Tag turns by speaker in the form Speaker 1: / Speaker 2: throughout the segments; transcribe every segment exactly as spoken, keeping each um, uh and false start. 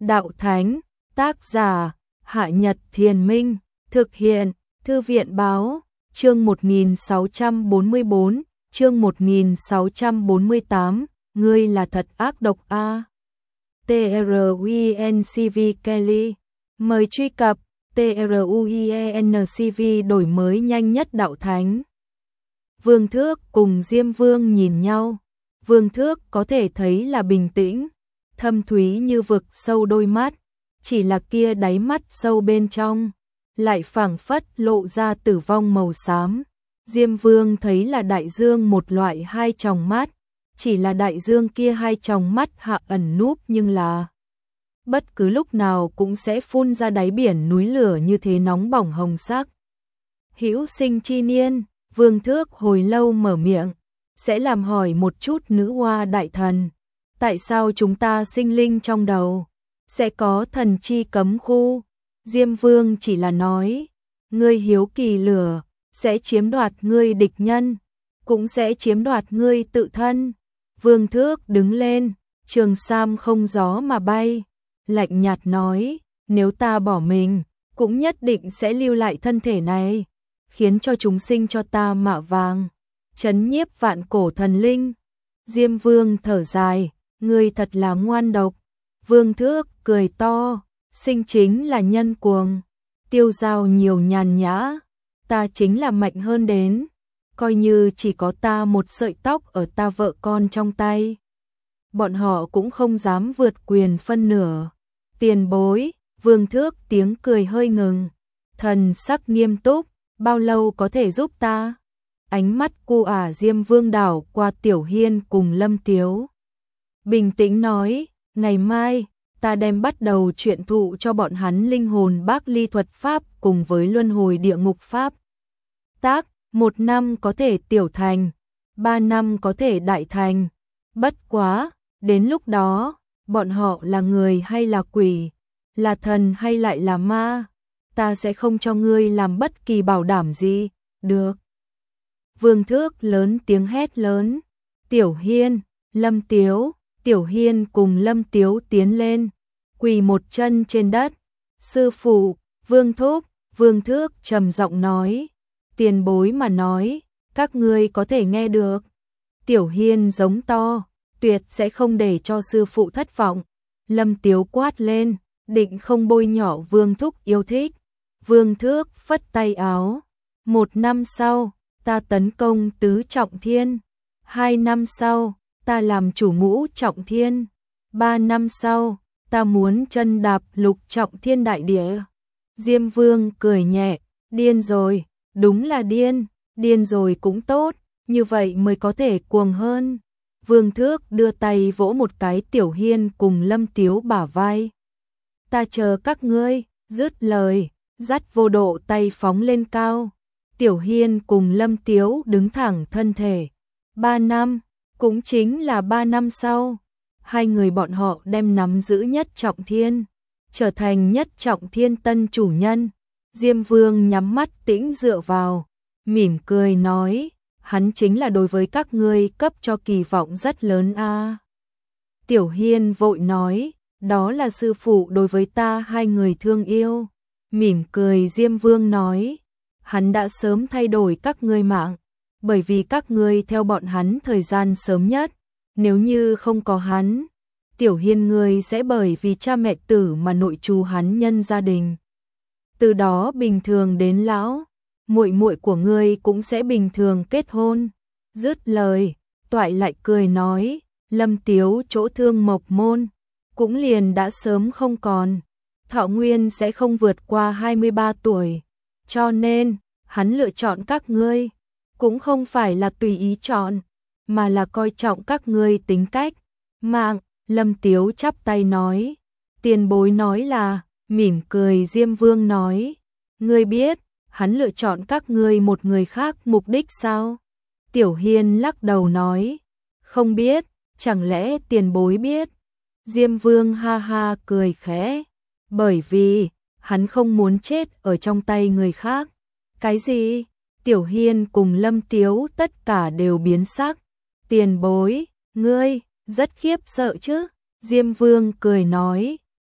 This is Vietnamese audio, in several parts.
Speaker 1: Đạo Thánh, tác giả, Hạ Nhật Thiền Minh, thực hiện, Thư viện Báo, chương một nghìn sáu trăm bốn mươi bốn, chương một nghìn sáu trăm bốn mươi tám, ngươi là thật ác độc a. truencv Kelly, mời truy cập truencv đổi mới nhanh nhất Đạo Thánh. Vương Thước cùng Diêm Vương nhìn nhau, Vương Thước có thể thấy là bình tĩnh, thâm thúy như vực sâu đôi mắt, chỉ là kia đáy mắt sâu bên trong, lại phảng phất lộ ra tử vong màu xám. Diêm Vương thấy là đại dương một loại hai tròng mắt, chỉ là đại dương kia hai tròng mắt hạ ẩn núp nhưng là bất cứ lúc nào cũng sẽ phun ra đáy biển núi lửa như thế nóng bỏng hồng sắc. Hữu sinh chi niên, Vương Thước hồi lâu mở miệng, sẽ làm hỏi một chút nữ hoa đại thần, tại sao chúng ta sinh linh trong đầu sẽ có thần chi cấm khu? Diêm Vương chỉ là nói, ngươi hiếu kỳ lửa sẽ chiếm đoạt ngươi địch nhân, cũng sẽ chiếm đoạt ngươi tự thân. Vương Thước đứng lên, trường sam không gió mà bay, lạnh nhạt nói, nếu ta bỏ mình, cũng nhất định sẽ lưu lại thân thể này, khiến cho chúng sinh cho ta mạ vàng, trấn nhiếp vạn cổ thần linh. Diêm Vương thở dài, ngươi thật là ngoan độc. Vương Thước cười to, sinh chính là nhân cuồng, tiêu dao nhiều nhàn nhã, ta chính là mạnh hơn đến, coi như chỉ có ta một sợi tóc ở ta vợ con trong tay, bọn họ cũng không dám vượt quyền phân nửa. Tiền bối, Vương Thước tiếng cười hơi ngừng, thần sắc nghiêm túc, bao lâu có thể giúp ta? Ánh mắt cu ả Diêm Vương đảo qua Tiểu Hiên cùng Lâm Tiếu, bình tĩnh nói, ngày mai ta đem bắt đầu truyện thụ cho bọn hắn linh hồn bác ly thuật pháp cùng với luân hồi địa ngục pháp. Tác, một năm có thể tiểu thành, ba năm có thể đại thành. Bất quá, đến lúc đó, bọn họ là người hay là quỷ, là thần hay lại là ma, ta sẽ không cho ngươi làm bất kỳ bảo đảm gì, được. Vương Thước lớn tiếng hét lớn, Tiểu Hiên, Lâm Tiếu, Tiểu Hiên cùng Lâm Tiếu tiến lên, quỳ một chân trên đất. Sư phụ, Vương Thúc, Vương Thước trầm giọng nói, tiền bối mà nói, các ngươi có thể nghe được. Tiểu Hiên giống to, tuyệt sẽ không để cho sư phụ thất vọng. Lâm Tiếu quát lên, định không bôi nhọ Vương Thúc yêu thích. Vương Thước phất tay áo, một năm sau, ta tấn công tứ trọng thiên, hai năm sau, ta làm chủ ngũ trọng thiên, ba năm sau, ta muốn chân đạp lục trọng thiên đại địa. Diêm Vương cười nhẹ, điên rồi, đúng là điên, điên rồi cũng tốt, như vậy mới có thể cuồng hơn. Vương Thước đưa tay vỗ một cái Tiểu Hiên cùng Lâm Tiếu bả vai. Ta chờ các ngươi, dứt lời, dắt vô độ tay phóng lên cao. Tiểu Hiên cùng Lâm Tiếu đứng thẳng thân thể. Ba năm, cũng chính là ba năm sau, hai người bọn họ đem nắm giữ nhất trọng thiên, trở thành nhất trọng thiên tân chủ nhân. Diêm Vương nhắm mắt tĩnh dựa vào, mỉm cười nói, hắn chính là đối với các ngươi cấp cho kỳ vọng rất lớn a. Tiểu Hiên vội nói, đó là sư phụ đối với ta hai người thương yêu. Mỉm cười Diêm Vương nói, hắn đã sớm thay đổi các ngươi mạng, bởi vì các ngươi theo bọn hắn thời gian sớm nhất, nếu như không có hắn, Tiểu Hiên ngươi sẽ bởi vì cha mẹ tử mà nội trù hắn nhân gia đình. Từ đó bình thường đến lão, muội muội của ngươi cũng sẽ bình thường kết hôn. Dứt lời, Toại lại cười nói, Lâm Tiếu chỗ thương mộc môn, cũng liền đã sớm không còn, thọ nguyên sẽ không vượt qua hai mươi ba tuổi, cho nên, hắn lựa chọn các ngươi, cũng không phải là tùy ý chọn, mà là coi trọng các ngươi tính cách, mạng. Lâm Tiếu chắp tay nói, tiền bối nói là, mỉm cười Diêm Vương nói, ngươi biết, hắn lựa chọn các ngươi một người khác mục đích sao? Tiểu Hiên lắc đầu nói, không biết, chẳng lẽ tiền bối biết? Diêm Vương ha ha cười khẽ, bởi vì, hắn không muốn chết ở trong tay người khác. Cái gì? Tiểu Hiên cùng Lâm Tiếu tất cả đều biến sắc. Tiền bối, ngươi, rất khiếp sợ chứ? Diêm Vương cười nói,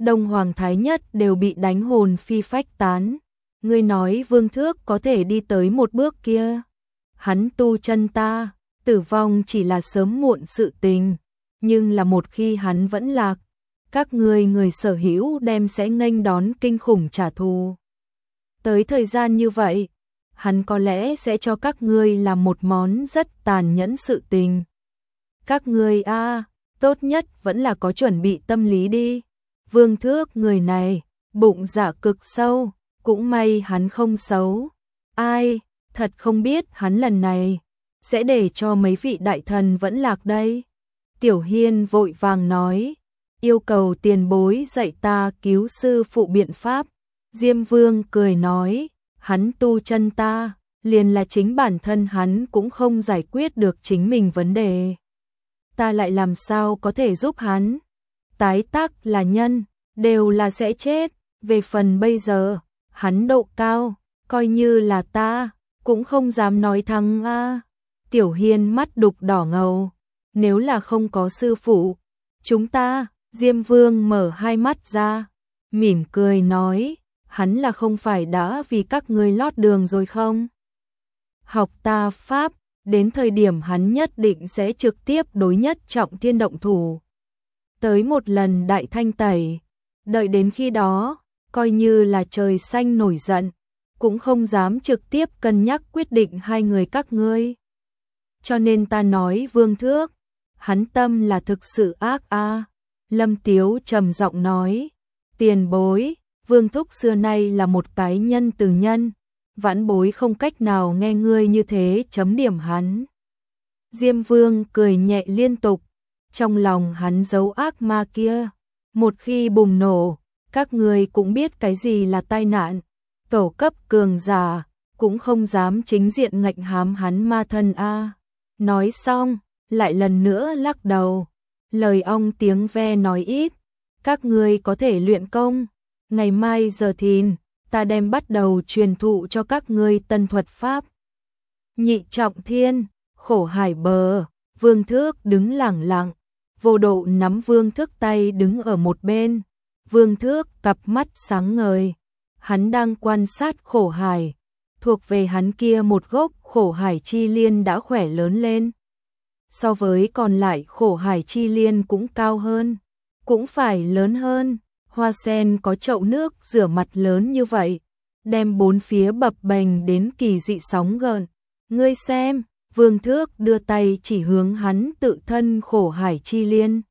Speaker 1: Đông Hoàng Thái Nhất đều bị đánh hồn phi phách tán. Ngươi nói Vương Thước có thể đi tới một bước kia. Hắn tu chân ta, tử vong chỉ là sớm muộn sự tình, nhưng là một khi hắn vẫn lạc, các ngươi người sở hữu đem sẽ nghênh đón kinh khủng trả thù. Tới thời gian như vậy, hắn có lẽ sẽ cho các ngươi làm một món rất tàn nhẫn sự tình. Các ngươi a, tốt nhất vẫn là có chuẩn bị tâm lý đi. Vương Thước người này, bụng dạ cực sâu, cũng may hắn không xấu. Ai, thật không biết hắn lần này sẽ để cho mấy vị đại thần vẫn lạc đây. Tiểu Hiên vội vàng nói, yêu cầu tiền bối dạy ta cứu sư phụ biện pháp. Diêm Vương cười nói, hắn tu chân ta, liền là chính bản thân hắn cũng không giải quyết được chính mình vấn đề. Ta lại làm sao có thể giúp hắn? Tái tác là nhân, đều là sẽ chết. Về phần bây giờ, hắn độ cao, coi như là ta, cũng không dám nói thắng a. Tiểu Hiên mắt đục đỏ ngầu, nếu là không có sư phụ, chúng ta, Diêm Vương mở hai mắt ra, mỉm cười nói, hắn là không phải đã vì các ngươi lót đường rồi không? Học ta pháp, đến thời điểm hắn nhất định sẽ trực tiếp đối Nhất Trọng Thiên động thủ. Tới một lần đại thanh tẩy, đợi đến khi đó, coi như là trời xanh nổi giận, cũng không dám trực tiếp cân nhắc quyết định hai người các ngươi. Cho nên ta nói Vương Thước, hắn tâm là thực sự ác a. Lâm Tiếu trầm giọng nói, tiền bối, Vương Thúc xưa nay là một cái nhân từ nhân, vãn bối không cách nào nghe ngươi như thế chấm điểm hắn. Diêm Vương cười nhẹ liên tục, trong lòng hắn giấu ác ma kia, một khi bùng nổ, các ngươi cũng biết cái gì là tai nạn, tổ cấp cường giả, cũng không dám chính diện ngạnh hám hắn ma thân a. Nói xong, lại lần nữa lắc đầu, lời ong tiếng ve nói ít, các ngươi có thể luyện công, ngày mai giờ thìn, ta đem bắt đầu truyền thụ cho các ngươi tân thuật pháp. Nhị Trọng Thiên, khổ hải bờ, Vương Thước đứng lẳng lặng, Vô Độ nắm Vương Thước tay đứng ở một bên, Vương Thước cặp mắt sáng ngời, hắn đang quan sát khổ hải, thuộc về hắn kia một gốc khổ hải chi liên đã khỏe lớn lên. So với còn lại khổ hải chi liên cũng cao hơn, cũng phải lớn hơn, hoa sen có chậu nước rửa mặt lớn như vậy, đem bốn phía bập bềnh đến kỳ dị sóng gợn. Ngươi xem, Vương Thước đưa tay chỉ hướng hắn tự thân khổ hải chi liên.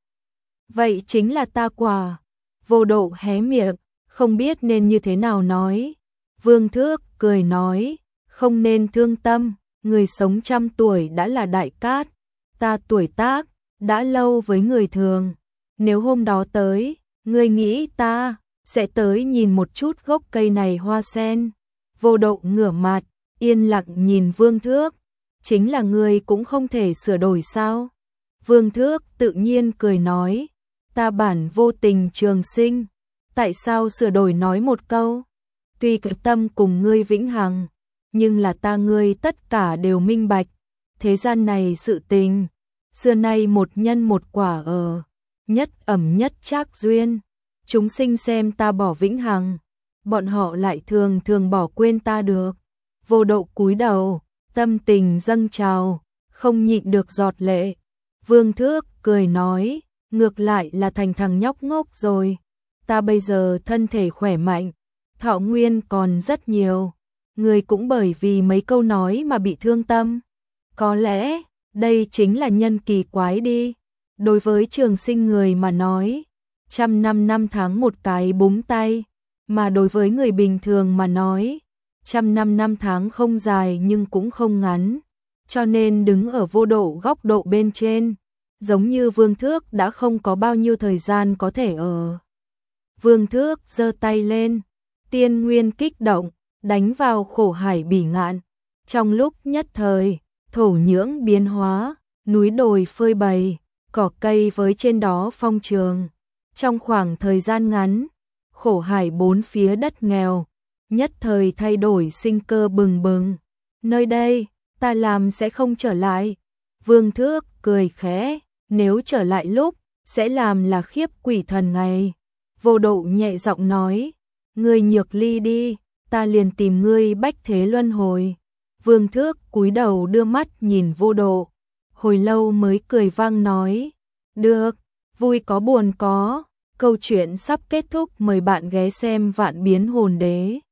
Speaker 1: Vậy chính là ta quả. Vô Độ hé miệng, không biết nên như thế nào nói. Vương Thước cười nói, không nên thương tâm, người sống trăm tuổi đã là đại cát, ta tuổi tác, đã lâu với người thường. Nếu hôm đó tới, ngươi nghĩ ta sẽ tới nhìn một chút gốc cây này hoa sen. Vô Độ ngửa mặt, yên lặng nhìn Vương Thước, chính là ngươi cũng không thể sửa đổi sao? Vương Thước tự nhiên cười nói, ta bản vô tình trường sinh, tại sao sửa đổi nói một câu? Tuy cái tâm cùng ngươi vĩnh hằng, nhưng là ta ngươi tất cả đều minh bạch, thế gian này sự tình, xưa nay một nhân một quả ở, nhất ẩm nhất trác duyên, chúng sinh xem ta bỏ vĩnh hằng, bọn họ lại thường thường bỏ quên ta được. Vô Độ cúi đầu, tâm tình dâng trào, không nhịn được giọt lệ. Vương Thước cười nói, ngược lại là thành thằng nhóc ngốc rồi, ta bây giờ thân thể khỏe mạnh, thọ nguyên còn rất nhiều, người cũng bởi vì mấy câu nói mà bị thương tâm. Có lẽ, đây chính là nhân kỳ quái đi. Đối với trường sinh người mà nói, trăm năm năm tháng một cái búng tay, mà đối với người bình thường mà nói, trăm năm năm tháng không dài nhưng cũng không ngắn. Cho nên đứng ở Vô Độ góc độ bên trên, giống như Vương Thước đã không có bao nhiêu thời gian có thể ở. Vương Thước giơ tay lên, tiên nguyên kích động, đánh vào khổ hải bỉ ngạn. Trong lúc nhất thời, thổ nhưỡng biến hóa, núi đồi phơi bày, cỏ cây với trên đó phong trường. Trong khoảng thời gian ngắn, khổ hải bốn phía đất nghèo, nhất thời thay đổi sinh cơ bừng bừng. Nơi đây, ta làm sẽ không trở lại. Vương Thước cười khẽ, nếu trở lại lúc, sẽ làm là khiếp quỷ thần ngày. Vô Độ nhẹ giọng nói, ngươi nhược ly đi, ta liền tìm ngươi bách thế luân hồi. Vương Thước cúi đầu đưa mắt nhìn Vô Độ, hồi lâu mới cười vang nói, được, vui có buồn có, câu chuyện sắp kết thúc, mời bạn ghé xem Vạn Biến Hồn Đế.